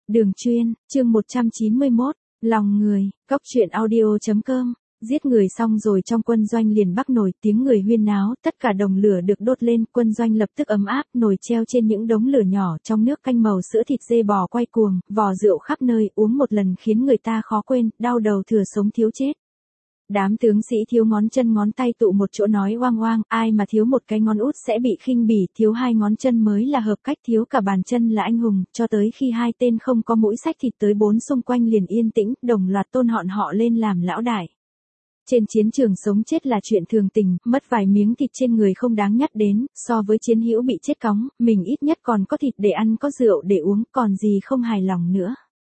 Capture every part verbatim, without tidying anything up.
Đường Chuyên, chương một trăm chín mươi mốt, lòng người, cốc truyện audio chấm com. Giết người xong rồi trong quân doanh liền bắc nổi, tiếng người huyên náo, tất cả đồng lửa được đốt lên, quân doanh lập tức ấm áp, nồi treo trên những đống lửa nhỏ, trong nước canh màu sữa thịt dê bò quay cuồng, vò rượu khắp nơi, uống một lần khiến người ta khó quên, đau đầu thừa sống thiếu chết. Đám tướng sĩ thiếu ngón chân ngón tay tụ một chỗ nói oang oang, ai mà thiếu một cái ngón út sẽ bị khinh bỉ, thiếu hai ngón chân mới là hợp cách, thiếu cả bàn chân là anh hùng, cho tới khi hai tên không có mũi xách thịt tới bốn xung quanh liền yên tĩnh, đồng loạt tôn họn họ lên làm lão đại. Trên chiến trường sống chết là chuyện thường tình, mất vài miếng thịt trên người không đáng nhắc đến, so với chiến hữu bị chết cóng, mình ít nhất còn có thịt để ăn, có rượu để uống, còn gì không hài lòng nữa.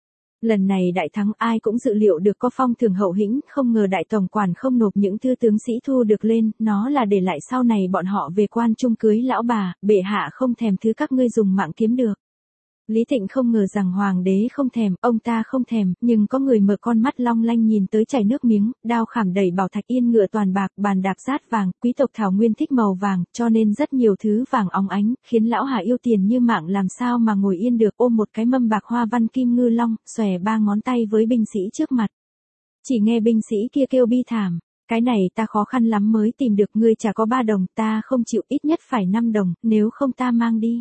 Lần này đại thắng ai cũng dự liệu được có phong thưởng hậu hĩnh, không ngờ đại tổng quản không nộp những thư tướng sĩ thu được lên, nó là để lại sau này bọn họ về quan trung cưới lão bà, bệ hạ không thèm thứ các ngươi dùng mạng kiếm được. Lý Thịnh không ngờ rằng hoàng đế không thèm, ông ta không thèm, nhưng có người mở con mắt long lanh nhìn tới chảy nước miếng, đao khảm đẩy bảo thạch yên ngựa toàn bạc, bàn đạp rát vàng, quý tộc thảo nguyên thích màu vàng, cho nên rất nhiều thứ vàng óng ánh, khiến lão hà yêu tiền như mạng làm sao mà ngồi yên được, ôm một cái mâm bạc hoa văn kim ngư long, xòe ba ngón tay với binh sĩ trước mặt. Chỉ nghe binh sĩ kia kêu bi thảm, cái này ta khó khăn lắm mới tìm được, ngươi chả có ba đồng, ta không chịu, ít nhất phải năm đồng, nếu không ta mang đi.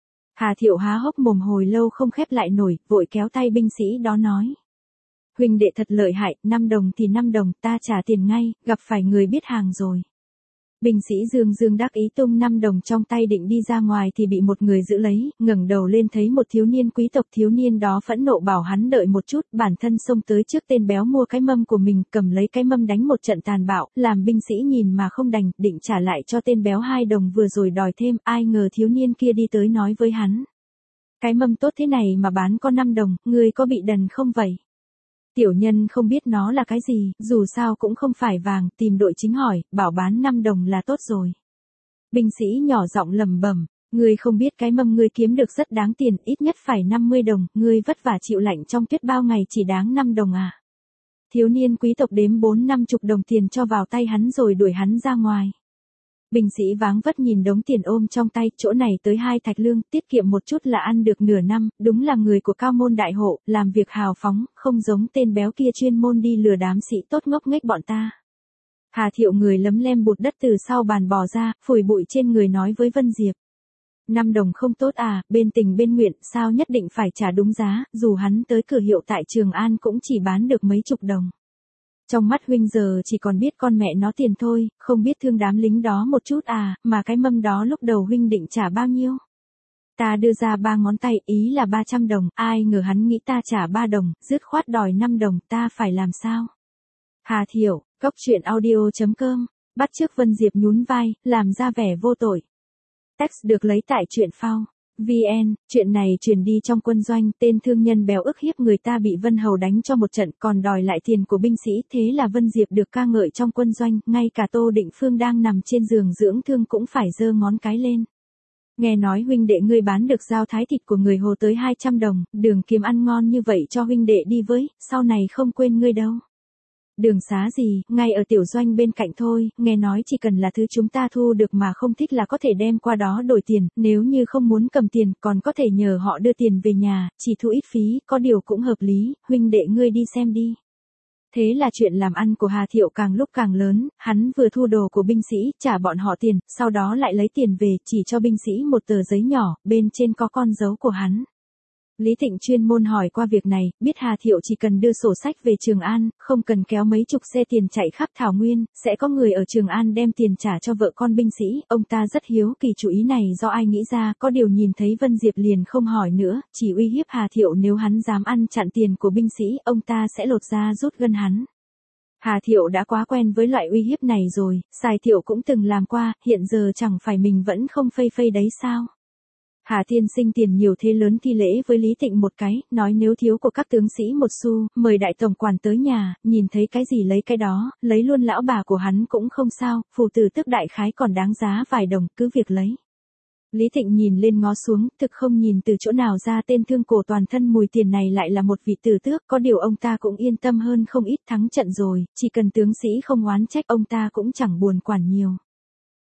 Hà Thiệu há hốc mồm hồi lâu không khép lại nổi, vội kéo tay binh sĩ đó nói. Huynh đệ thật lợi hại, năm đồng thì năm đồng, ta trả tiền ngay, gặp phải người biết hàng rồi. Binh sĩ dương dương đắc ý tung năm đồng trong tay định đi ra ngoài thì bị một người giữ lấy, ngẩng đầu lên thấy một thiếu niên quý tộc, thiếu niên đó phẫn nộ bảo hắn đợi một chút, bản thân xông tới trước tên béo mua cái mâm của mình, cầm lấy cái mâm đánh một trận tàn bạo, làm binh sĩ nhìn mà không đành, định trả lại cho tên béo hai đồng vừa rồi đòi thêm, ai ngờ thiếu niên kia đi tới nói với hắn. Cái mâm tốt thế này mà bán có năm đồng, ngươi có bị đần không vậy? Tiểu nhân không biết nó là cái gì, dù sao cũng không phải vàng, tìm đội chính hỏi, bảo bán năm đồng là tốt rồi. Binh sĩ nhỏ giọng lẩm bẩm, ngươi không biết cái mâm ngươi kiếm được rất đáng tiền, ít nhất phải năm mươi đồng, ngươi vất vả chịu lạnh trong tuyết bao ngày chỉ đáng năm đồng à. Thiếu niên quý tộc đếm bốn năm chục đồng tiền cho vào tay hắn rồi đuổi hắn ra ngoài. Binh sĩ váng vất nhìn đống tiền ôm trong tay, chỗ này tới hai thạch lương, tiết kiệm một chút là ăn được nửa năm, đúng là người của cao môn đại hộ, làm việc hào phóng, không giống tên béo kia chuyên môn đi lừa đám sĩ tốt ngốc nghếch bọn ta. Hà Thiệu người lấm lem bụt đất từ sau bàn bò ra, phủi bụi trên người nói với Vân Diệp. Năm đồng không tốt à, bên tình bên nguyện, sao nhất định phải trả đúng giá, dù hắn tới cửa hiệu tại Trường An cũng chỉ bán được mấy chục đồng. Trong mắt huynh giờ chỉ còn biết con mẹ nó tiền thôi, không biết thương đám lính đó một chút à, mà cái mâm đó lúc đầu huynh định trả bao nhiêu? Ta đưa ra ba ngón tay, ý là ba trăm đồng, ai ngờ hắn nghĩ ta trả ba đồng, dứt khoát đòi năm đồng, ta phải làm sao? Hà Thiệu, cốc truyện audio chấm com, bắt chước Vân Diệp nhún vai, làm ra vẻ vô tội. Text được lấy tại truyện phao. vê en, chuyện này truyền đi trong quân doanh, tên thương nhân béo ức hiếp người ta bị Vân Hầu đánh cho một trận còn đòi lại tiền của binh sĩ, thế là Vân Diệp được ca ngợi trong quân doanh, ngay cả Tô Định Phương đang nằm trên giường dưỡng thương cũng phải giơ ngón cái lên. Nghe nói huynh đệ ngươi bán được dao thái thịt của người Hồ tới hai trăm đồng, Đường kiếm ăn ngon như vậy cho huynh đệ đi với, sau này không quên ngươi đâu. Đường xá gì, ngay ở tiểu doanh bên cạnh thôi, nghe nói chỉ cần là thứ chúng ta thu được mà không thích là có thể đem qua đó đổi tiền, nếu như không muốn cầm tiền còn có thể nhờ họ đưa tiền về nhà, chỉ thu ít phí, có điều cũng hợp lý, huynh đệ ngươi đi xem đi. Thế là chuyện làm ăn của Hà Thiệu càng lúc càng lớn, hắn vừa thu đồ của binh sĩ, trả bọn họ tiền, sau đó lại lấy tiền về, chỉ cho binh sĩ một tờ giấy nhỏ, bên trên có con dấu của hắn. Lý Thịnh chuyên môn hỏi qua việc này, biết Hà Thiệu chỉ cần đưa sổ sách về Trường An, không cần kéo mấy chục xe tiền chạy khắp Thảo Nguyên, sẽ có người ở Trường An đem tiền trả cho vợ con binh sĩ, ông ta rất hiếu kỳ chủ ý này do ai nghĩ ra, có điều nhìn thấy Vân Diệp liền không hỏi nữa, chỉ uy hiếp Hà Thiệu nếu hắn dám ăn chặn tiền của binh sĩ, ông ta sẽ lột ra rút gân hắn. Hà Thiệu đã quá quen với loại uy hiếp này rồi, Sài Thiệu cũng từng làm qua, hiện giờ chẳng phải mình vẫn không phây phây đấy sao? Hà Thiên Sinh tiền nhiều thế lớn thi lễ với Lý Thịnh một cái, nói nếu thiếu của các tướng sĩ một xu, mời đại tổng quản tới nhà, nhìn thấy cái gì lấy cái đó, lấy luôn lão bà của hắn cũng không sao, phù tử tức đại khái còn đáng giá vài đồng, cứ việc lấy. Lý Thịnh nhìn lên ngó xuống, thực không nhìn từ chỗ nào ra tên thương cổ toàn thân mùi tiền này lại là một vị tử tước, có điều ông ta cũng yên tâm hơn không ít, thắng trận rồi, chỉ cần tướng sĩ không oán trách ông ta cũng chẳng buồn quản nhiều.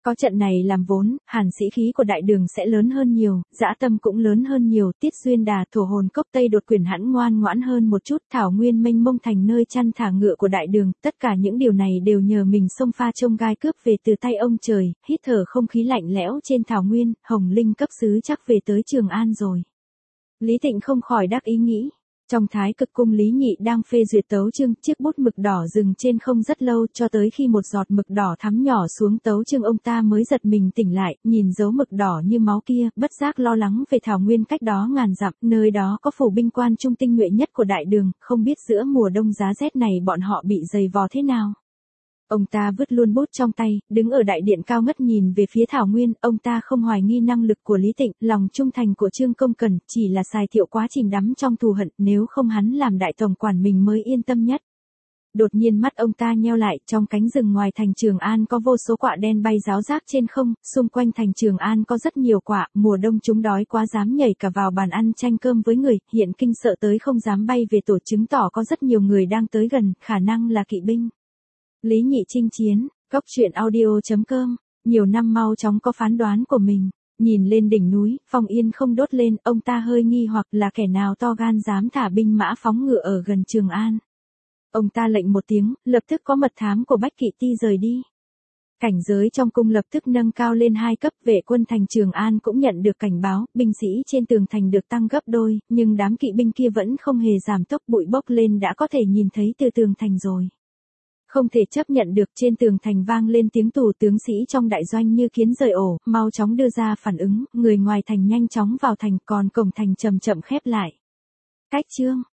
Có trận này làm vốn, hàn sĩ khí của đại đường sẽ lớn hơn nhiều, dã tâm cũng lớn hơn nhiều, Tiết Duyên Đà thổ hồn cốc Tây đột quyền hãn ngoan ngoãn hơn một chút, thảo nguyên mênh mông thành nơi chăn thả ngựa của đại đường, tất cả những điều này đều nhờ mình xông pha trông gai cướp về từ tay ông trời, hít thở không khí lạnh lẽo trên thảo nguyên, Hồng Linh cấp sứ chắc về tới Trường An rồi. Lý Tịnh không khỏi đắc ý nghĩ. Trong Thái Cực Cung Lý Nhị đang phê duyệt tấu chương, chiếc bút mực đỏ dừng trên không rất lâu, cho tới khi một giọt mực đỏ thắm nhỏ xuống tấu chương ông ta mới giật mình tỉnh lại, nhìn dấu mực đỏ như máu kia, bất giác lo lắng về thảo nguyên cách đó ngàn dặm, nơi đó có phủ binh quan trung tinh nhuệ nhất của đại đường, không biết giữa mùa đông giá rét này bọn họ bị dày vò thế nào. Ông ta vứt luôn bút trong tay, đứng ở đại điện cao ngất nhìn về phía thảo nguyên, ông ta không hoài nghi năng lực của Lý Tịnh, lòng trung thành của Trương Công Cẩn, chỉ là Sài Thiệu quá chìm đắm trong thù hận, nếu không hắn làm đại tổng quản mình mới yên tâm nhất. Đột nhiên mắt ông ta nheo lại, trong cánh rừng ngoài thành Trường An có vô số quạ đen bay ráo rác trên không, xung quanh thành Trường An có rất nhiều quạ, mùa đông chúng đói quá dám nhảy cả vào bàn ăn tranh cơm với người, hiện kinh sợ tới không dám bay về tổ, chứng tỏ có rất nhiều người đang tới gần, khả năng là kỵ binh. Lý Nhị chinh chiến, góc truyện audio chấm com, nhiều năm mau chóng có phán đoán của mình, nhìn lên đỉnh núi, phong yên không đốt lên, ông ta hơi nghi hoặc là kẻ nào to gan dám thả binh mã phóng ngựa ở gần Trường An. Ông ta lệnh một tiếng, lập tức có mật thám của Bách Kỵ Ti rời đi. Cảnh giới trong cung lập tức nâng cao lên hai cấp, vệ quân thành Trường An cũng nhận được cảnh báo, binh sĩ trên tường thành được tăng gấp đôi, nhưng đám kỵ binh kia vẫn không hề giảm tốc, bụi bốc lên đã có thể nhìn thấy từ tường thành rồi. Không thể chấp nhận được, trên tường thành vang lên tiếng tù, tướng sĩ trong đại doanh như kiến rời ổ, mau chóng đưa ra phản ứng, người ngoài thành nhanh chóng vào thành, còn cổng thành chậm chậm khép lại. Cách chương